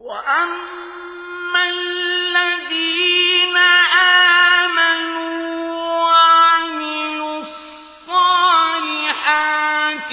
وَأَمَّا الَّذِينَ آمَنُوا وَعَمِلُوا الصَّالِحَاتِ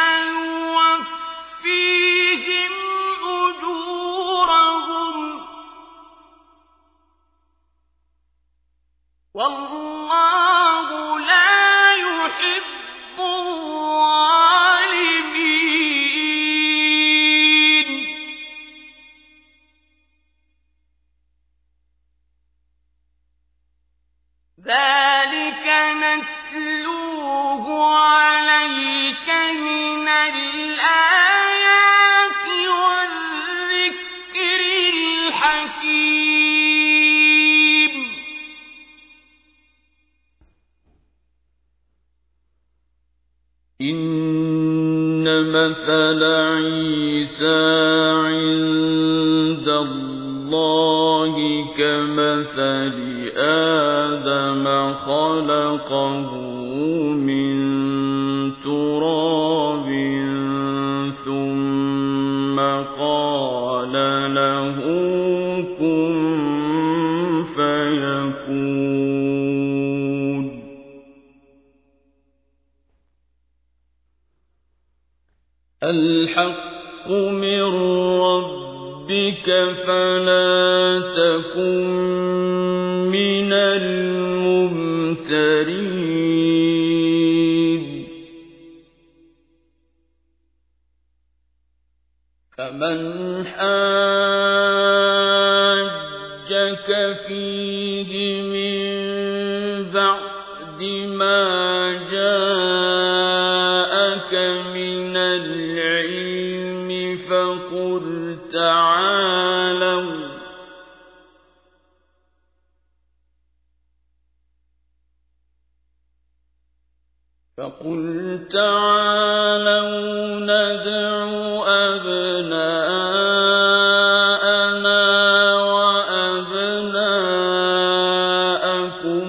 فَيُوَفِّيهِمْ أُجُورَهُمْ وَاللَّهُ لَا يُحِبُّ الظَّالِمِينَ. ذَلِكَ نَتْلُوهُ عَلَيْكَ مِنَ الْآيَاتِ وَالذِّكْرِ الْحَكِيمِ. إِنَّ مَثَلَ عِيسَى عِندَ اللَّهِ كَمَثَلِ آدَمَ خَلَقَهُ مِن تُرَابٍ ثُمَّ قَالَ لَهُ كُن فَيَكُونُ. الْحَقُّ مِن رَّبِّكَ فَلَا تَكُن مِّنَ الْمُمْتَرِينَ. فَمَنْ حَاجَّكَ فِيهِ مِن بَعْدِ مَا جَاءَكَ مِنَ الْعِلْمِ فَقُلْ تعالوا ندع أبناءنا وأبناءكم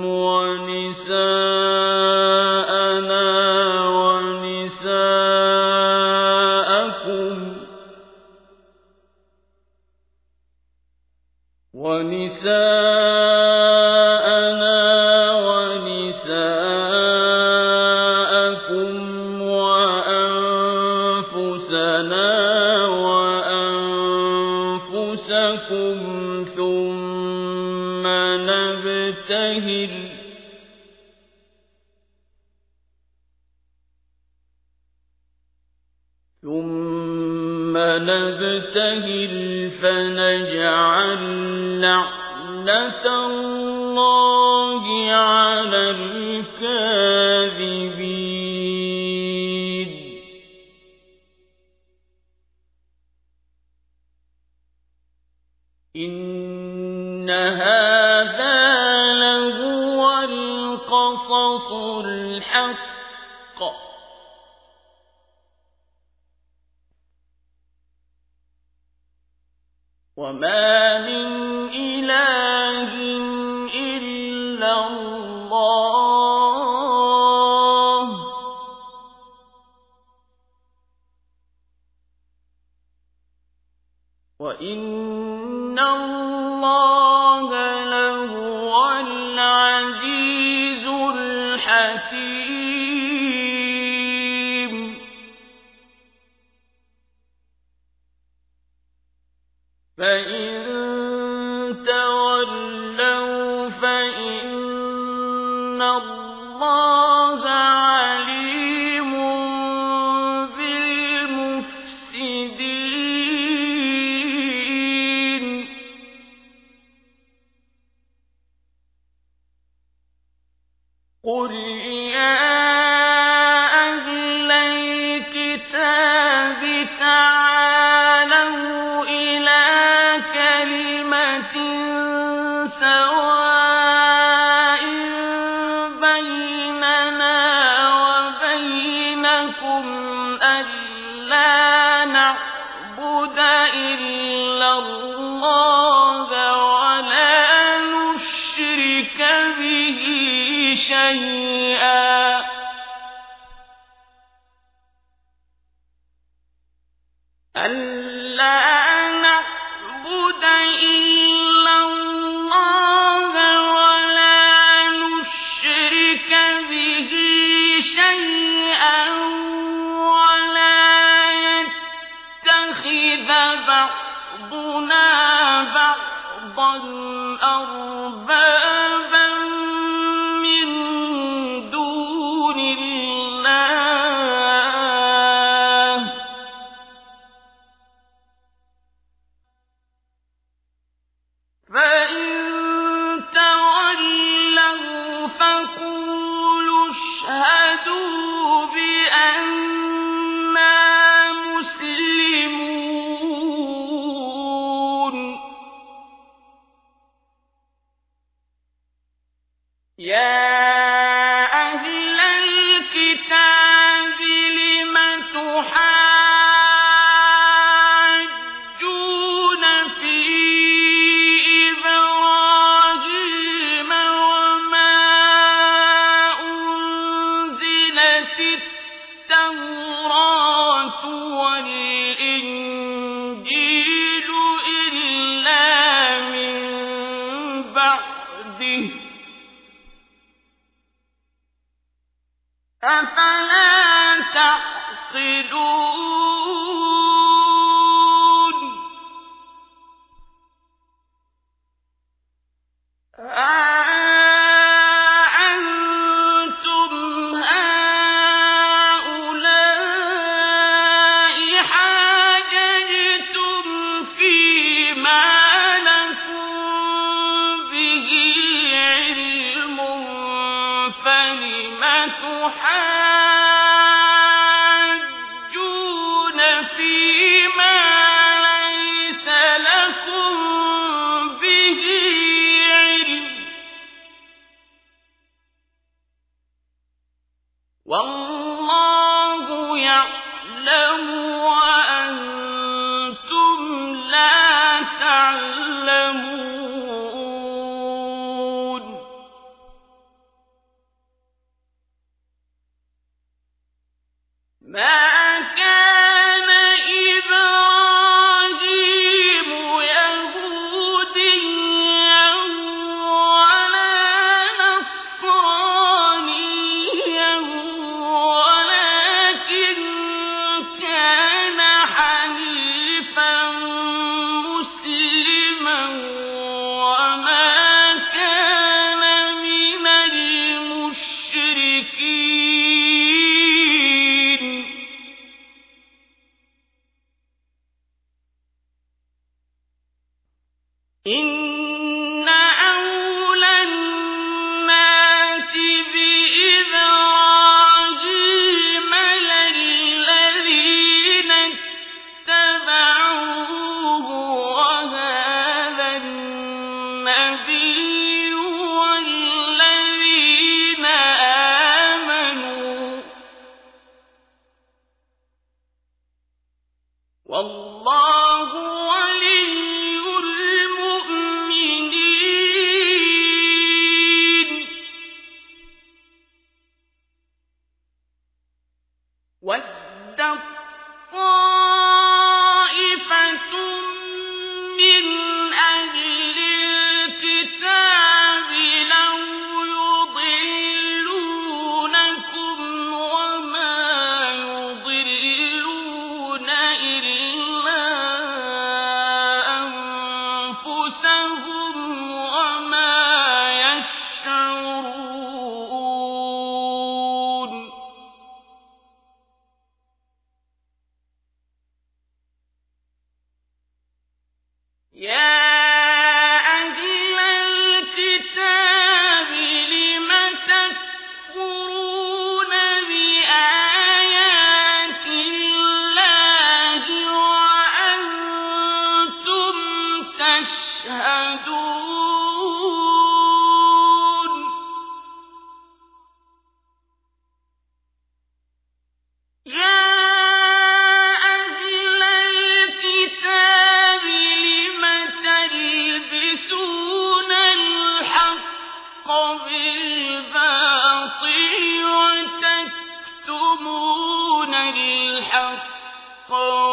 ونساءنا ونساءكم وأنفسنا وأنفسكم ثم نبتهل فنجعل لعنة الله على الكاذبين. إن هذا لهو القصص الحق وما من إله إلا الله وإن الله لهو العزيز الحكيم. فإن تولوا فإن الله عليم بالمفسدين. قل يا أهل الكتاب تعالوا إلى كلمة سواء بيننا وبينكم ألا نعبد إلا الله ولا نشرك به شيئا ألا بعضنا بعضا أربابا من دون الله فإن تولوا فقولوا اشهدوا بأننا مسلمون يا أهل الكتاب لم تحاجون في إبراهيم وما أنزلت التوراة والإنجيل إلا من بعده أفلا تعقلون أنتم هؤلاء حاججتم فيما لكم به علم فلم تحاجون فيما ليس لكم به علم والله يعلم وأنتم لا تعلمون ما كان إبراهيم يهوديا ولا نصرانيا ولكن كان حنيفا مسلما وما كان من المشركين إن أولى الناس بإبراهيم للذين اتبعوه وهذا النبي والذين آمنوا والله ولي المؤمنين ودت طائفة من أهل الكتاب لو يضلونكم وما يضلون إلا أنفسهم وما يشعرون يا أهل الكتاب لم تكفرون بآيات الله وأنتم تشهدون يا أهل الكتاب لم تلبسون الحق بالباطل وتكتمون الحق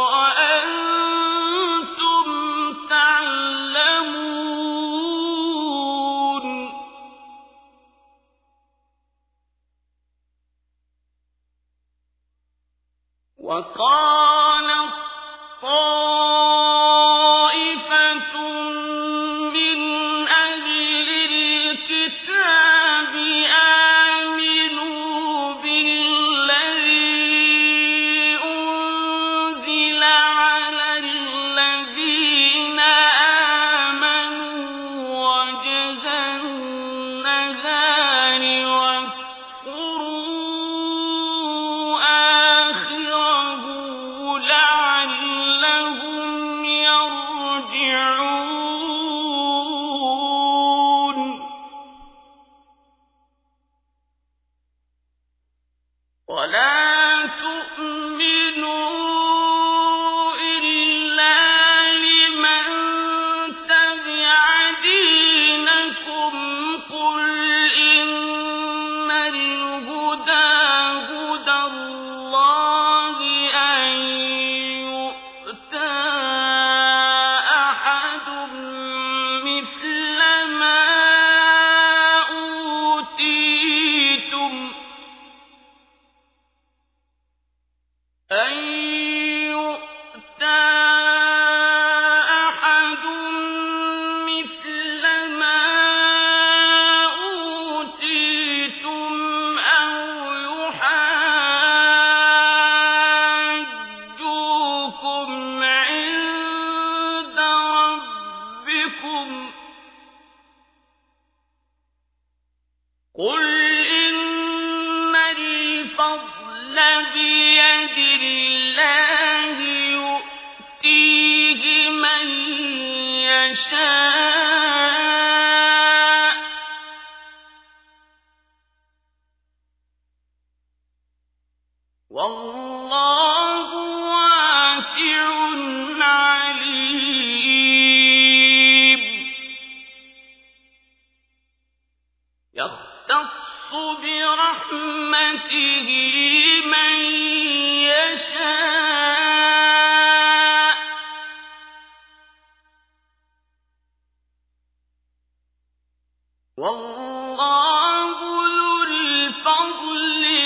وأنتم تعلمون وقالت طائفة يشاء والله واسع عليم يختص برحمته من يشاء والله ذو الفضل